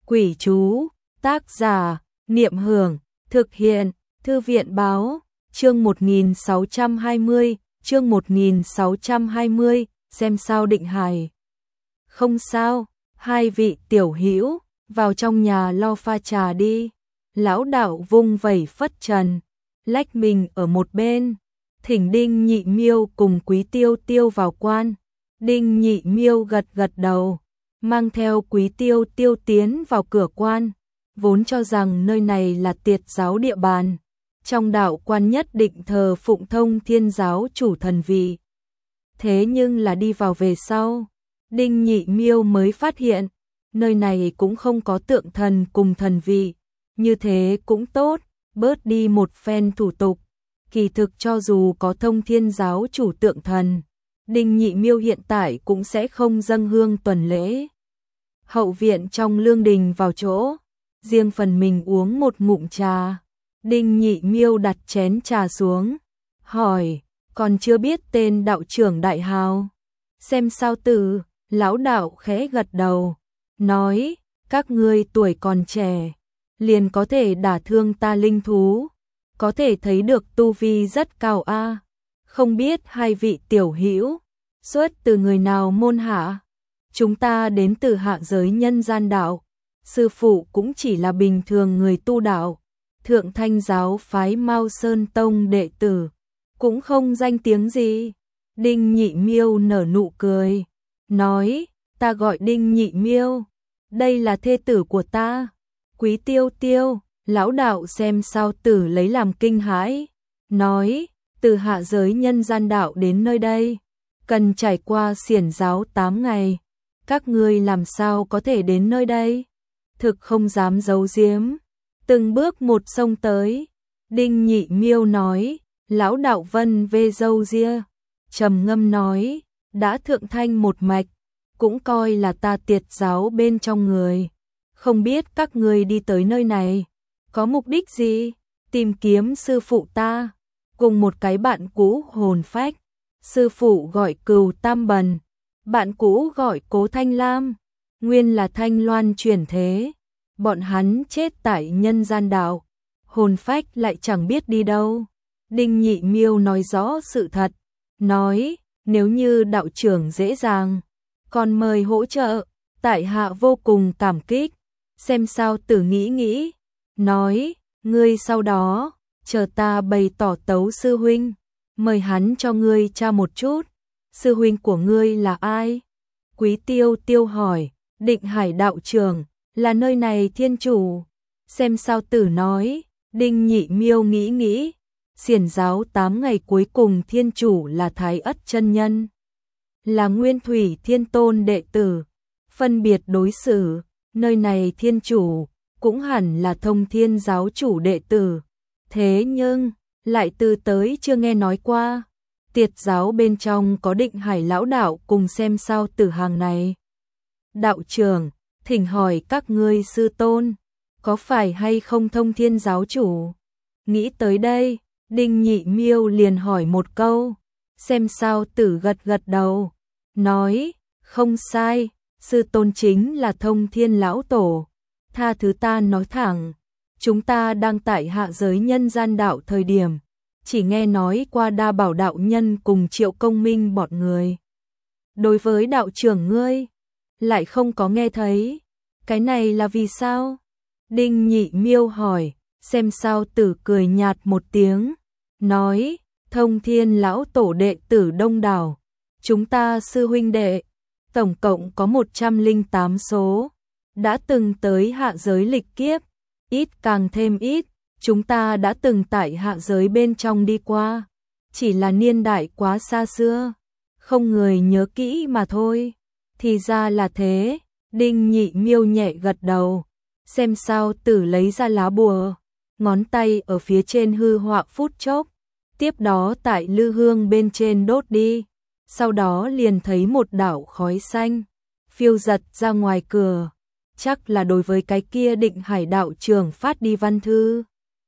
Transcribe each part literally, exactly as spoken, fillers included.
Quỷ chú, tác giả, Niệm Hưởng, thực hiện, Thư viện báo, chương một nghìn sáu trăm hai mươi, chương một nghìn sáu trăm hai mươi, xem sao Định Hải. Không sao, hai vị tiểu hữu, vào trong nhà lo pha trà đi. Lão đạo vung vẩy phất trần, lách mình ở một bên, thỉnh Đinh Nhị Miêu cùng Quý Tiêu Tiêu vào quan. Đinh Nhị Miêu gật gật đầu, mang theo Quý Tiêu Tiêu tiến vào cửa quan, vốn cho rằng nơi này là Tiệt giáo địa bàn, trong đạo quan nhất định thờ phụng Thông Thiên giáo chủ thần vị. Thế nhưng là đi vào về sau, Đinh Nhị Miêu mới phát hiện, nơi này cũng không có tượng thần cùng thần vị, như thế cũng tốt, bớt đi một phen thủ tục. Kỳ thực cho dù có Thông Thiên giáo chủ tượng thần, Đinh Nhị Miêu hiện tại cũng sẽ không dâng hương tuần lễ. Hậu viện trong lương đình vào chỗ, riêng phần mình uống một ngụm trà. Đinh Nhị Miêu đặt chén trà xuống, hỏi, còn chưa biết tên đạo trưởng đại hào. Xem sao Tử, lão đạo khẽ gật đầu, nói, các ngươi tuổi còn trẻ, liền có thể đả thương ta linh thú, có thể thấy được tu vi rất cao a. Không biết hai vị tiểu hữu xuất từ người nào môn hạ? Chúng ta đến từ hạ giới nhân gian đạo, sư phụ cũng chỉ là bình thường người tu đạo, Thượng Thanh giáo phái Mao Sơn Tông đệ tử, cũng không danh tiếng gì. Đinh Nhị Miêu nở nụ cười, nói, ta gọi Đinh Nhị Miêu, đây là thê tử của ta. Quý Tiêu Tiêu, lão đạo xem sao Tử lấy làm kinh hãi, nói, từ hạ giới nhân gian đạo đến nơi đây, cần trải qua xiển giáo tám ngày, các ngươi làm sao có thể đến nơi đây? Thực không dám giấu giếm, từng bước một xông tới. Đinh Nhị Miêu nói, lão đạo vân vê râu ria, trầm ngâm nói, đã thượng thanh một mạch, cũng coi là ta Tiệt giáo bên trong người. Không biết các ngươi đi tới nơi này, có mục đích gì? Tìm kiếm sư phụ ta, cùng một cái bạn cũ hồn phách. Sư phụ gọi Cừu Tam Bần, bạn cũ gọi Cố Thanh Lam, nguyên là Thanh Loan chuyển thế. Bọn hắn chết tại nhân gian đạo, hồn phách lại chẳng biết đi đâu. Đinh Nhị Miêu nói rõ sự thật, nói, nếu như đạo trưởng dễ dàng, còn mời hỗ trợ, tại hạ vô cùng cảm kích. Xem sao Tử nghĩ nghĩ, nói, ngươi sau đó, chờ ta bày tỏ tấu sư huynh, mời hắn cho ngươi tra một chút, sư huynh của ngươi là ai? Quý Tiêu Tiêu hỏi, Định Hải đạo trưởng, là nơi này thiên chủ. Xem sao Tử nói, Đinh Nhị Miêu nghĩ nghĩ, xiển giáo tám ngày cuối cùng thiên chủ là Thái Ất chân nhân, là Nguyên Thủy Thiên Tôn đệ tử, phân biệt đối xử, nơi này thiên chủ cũng hẳn là Thông Thiên giáo chủ đệ tử. Thế nhưng, lại từ tới chưa nghe nói qua, Tiệt giáo bên trong có Định Hải lão đạo cùng xem sao Tử hàng này. Đạo trưởng, thỉnh hỏi các ngươi sư tôn, có phải hay không Thông Thiên giáo chủ? Nghĩ tới đây, Đinh Nhị Miêu liền hỏi một câu, xem sao Tử gật gật đầu, nói, không sai, sư tôn chính là Thông Thiên lão tổ. Tha thứ ta nói thẳng, chúng ta đang tại hạ giới nhân gian đạo thời điểm, chỉ nghe nói qua Đa Bảo đạo nhân cùng Triệu Công Minh bọn người. Đối với đạo trưởng ngươi, lại không có nghe thấy, cái này là vì sao? Đinh Nhị Miêu hỏi, xem sao Tử cười nhạt một tiếng, nói, Thông Thiên lão tổ đệ tử đông đảo, chúng ta sư huynh đệ, tổng cộng có một trăm lẻ tám số, đã từng tới hạ giới lịch kiếp, ít càng thêm ít, chúng ta đã từng tại hạ giới bên trong đi qua, chỉ là niên đại quá xa xưa, không người nhớ kỹ mà thôi. Thì ra là thế, Đinh Nhị Miêu nhẹ gật đầu, xem sao Tử lấy ra lá bùa, ngón tay ở phía trên hư họa phút chốc, tiếp đó tại lư hương bên trên đốt đi, sau đó liền thấy một đảo khói xanh phiêu giật ra ngoài cửa, chắc là đối với cái kia Định Hải đạo trưởng phát đi văn thư.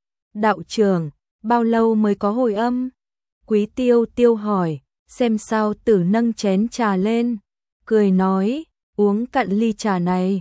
Đạo trưởng, bao lâu mới có hồi âm? Quý Tiêu Tiêu hỏi, xem sao Tử nâng chén trà lên, cười nói, uống cạn ly trà này,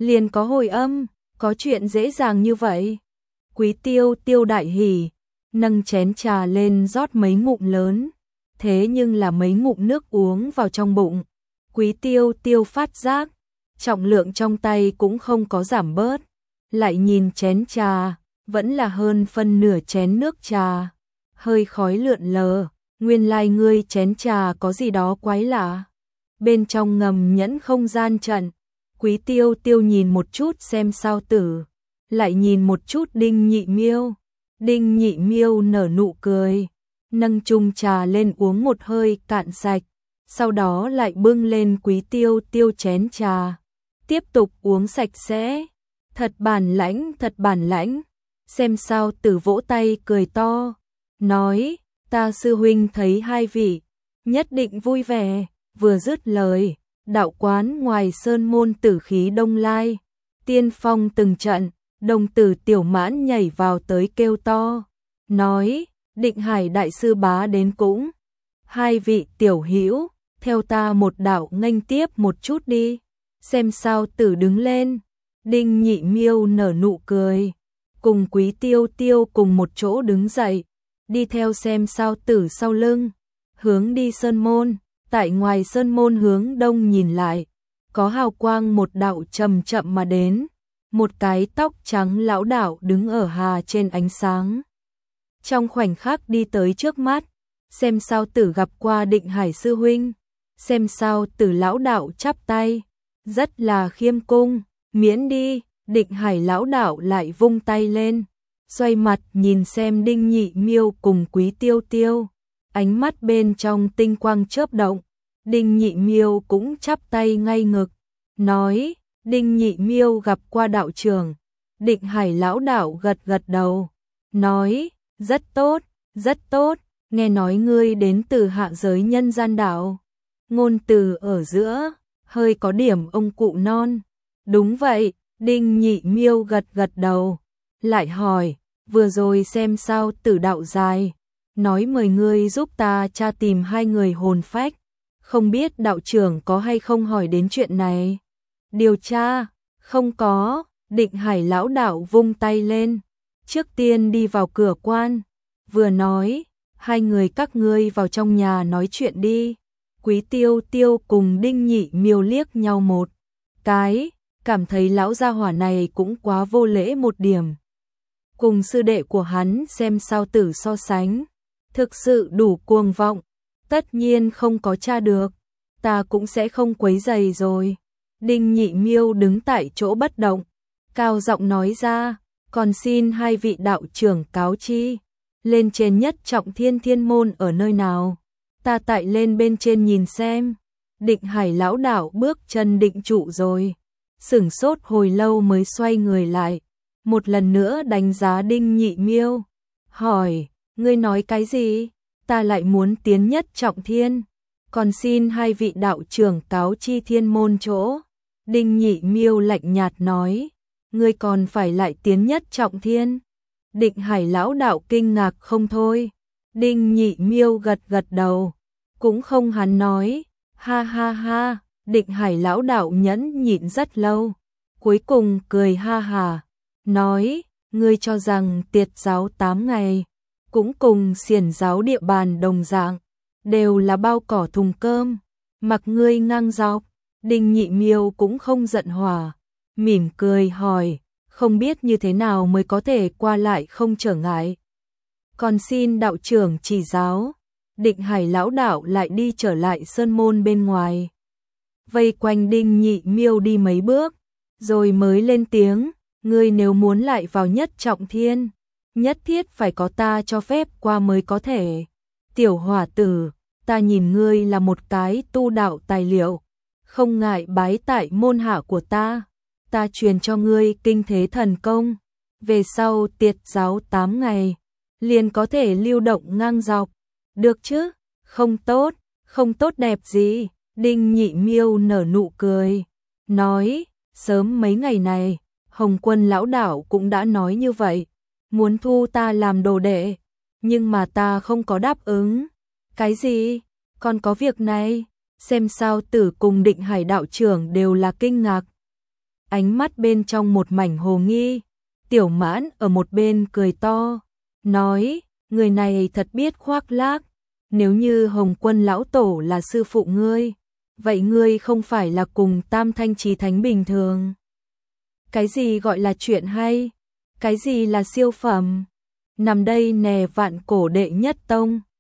liền có hồi âm, có chuyện dễ dàng như vậy. Quý Tiêu Tiêu đại hỉ, nâng chén trà lên rót mấy ngụm lớn, thế nhưng là mấy ngụm nước uống vào trong bụng. Quý Tiêu Tiêu phát giác, trọng lượng trong tay cũng không có giảm bớt, lại nhìn chén trà, vẫn là hơn phân nửa chén nước trà, hơi khói lượn lờ, nguyên lai like ngươi chén trà có gì đó quái lạ. Bên trong ngầm nhẫn không gian trận, Quý Tiêu Tiêu nhìn một chút xem sao tử, lại nhìn một chút Đinh Nhị Miêu. Đinh Nhị Miêu nở nụ cười, nâng chung trà lên uống một hơi cạn sạch, sau đó lại bưng lên Quý Tiêu Tiêu chén trà, tiếp tục uống sạch sẽ. Thật bản lãnh, thật bản lãnh. Xem sao tử vỗ tay cười to, nói, ta sư huynh thấy hai vị, nhất định vui vẻ. Vừa dứt lời, đạo quán ngoài sơn môn tử khí đông lai, tiên phong từng trận, đồng tử Tiểu Mãn nhảy vào tới kêu to, nói, Định Hải đại sư bá đến cũng. Hai vị tiểu hữu, theo ta một đạo nghênh tiếp một chút đi. Xem sao tử đứng lên, Đinh Nhị Miêu nở nụ cười, cùng Quý Tiêu Tiêu cùng một chỗ đứng dậy, đi theo xem sao tử sau lưng, hướng đi sơn môn. Tại ngoài sơn môn hướng đông nhìn lại, có hào quang một đạo chậm chậm mà đến, một cái tóc trắng lão đạo đứng ở hà trên ánh sáng. Trong khoảnh khắc đi tới trước mắt, xem sao tử gặp qua Định Hải sư huynh, xem sao tử lão đạo chắp tay, rất là khiêm cung, miễn đi. Định Hải lão đạo lại vung tay lên, xoay mặt nhìn xem Đinh Nhị Miêu cùng Quý Tiêu Tiêu, ánh mắt bên trong tinh quang chớp động. Đinh Nhị Miêu cũng chắp tay ngay ngực, nói, Đinh Nhị Miêu gặp qua đạo trưởng. Định Hải lão đạo gật gật đầu, nói, rất tốt, rất tốt, nghe nói ngươi đến từ hạ giới nhân gian đạo. Ngôn từ ở giữa, hơi có điểm ông cụ non. Đúng vậy, Đinh Nhị Miêu gật gật đầu, lại hỏi, vừa rồi xem sao tử đạo dài, nói mời ngươi giúp ta tra tìm hai người hồn phách, không biết đạo trưởng có hay không hỏi đến chuyện này. Điều tra, không có. Định Hải lão đạo vung tay lên, trước tiên đi vào cửa quan, vừa nói, hai người các ngươi vào trong nhà nói chuyện đi. Quý Tiêu Tiêu cùng Đinh Nhị Miêu liếc nhau một cái, cảm thấy lão gia hỏa này cũng quá vô lễ một điểm. Cùng sư đệ của hắn xem sao tử so sánh, thực sự đủ cuồng vọng, tất nhiên không có tra được, ta cũng sẽ không quấy rầy rồi. Đinh Nhị Miêu đứng tại chỗ bất động, cao giọng nói ra, còn xin hai vị đạo trưởng cáo chi, lên trên nhất trọng thiên thiên môn ở nơi nào, ta tại lên bên trên nhìn xem. Định Hải lão đạo bước chân định trụ rồi, sửng sốt hồi lâu mới xoay người lại, một lần nữa đánh giá Đinh Nhị Miêu, hỏi, ngươi nói cái gì? Ta lại muốn tiến nhất trọng thiên, còn xin hai vị đạo trưởng cáo chi thiên môn chỗ. Đinh Nhị Miêu lạnh nhạt nói, ngươi còn phải lại tiến nhất trọng thiên. Định Hải lão đạo kinh ngạc không thôi. Đinh Nhị Miêu gật gật đầu, cũng không hắn nói, ha ha ha. Định Hải lão đạo nhẫn nhịn rất lâu, cuối cùng cười ha hà, nói, ngươi cho rằng tiệt giáo tám ngày, cũng cùng xiển giáo địa bàn đồng dạng, đều là bao cỏ thùng cơm, mặc ngươi ngang dọc. Đinh Nhị Miêu cũng không giận hỏa, mỉm cười hỏi, không biết như thế nào mới có thể qua lại không trở ngại. Còn xin đạo trưởng chỉ giáo. Định Hải lão đạo lại đi trở lại sơn môn bên ngoài, vây quanh Đinh Nhị Miêu đi mấy bước, rồi mới lên tiếng, ngươi nếu muốn lại vào nhất trọng thiên, nhất thiết phải có ta cho phép qua mới có thể. Tiểu hỏa tử, ta nhìn ngươi là một cái tu đạo tài liệu, không ngại bái tại môn hạ của ta, ta truyền cho ngươi kinh thế thần công, về sau tiệt giáo tám ngày, liền có thể lưu động ngang dọc, được chứ? Không tốt, không tốt đẹp gì. Đinh Nhị Miêu nở nụ cười, nói, sớm mấy ngày này, Hồng Quân lão đạo cũng đã nói như vậy, muốn thu ta làm đồ đệ, nhưng mà ta không có đáp ứng. Cái gì? Còn có việc này? Xem sao tử cùng Định Hải đạo trưởng đều là kinh ngạc. ánh mắt bên trong một mảnh hồ nghi. Tiểu Mãn ở một bên cười to, nói, người này thật biết khoác lác, nếu như Hồng Quân lão tổ là sư phụ ngươi, vậy ngươi không phải là cùng Tam Thanh Chí Thánh bình thường. Cái gì gọi là chuyện hay? Cái gì là siêu phẩm? Nằm đây nè vạn cổ đệ nhất tông.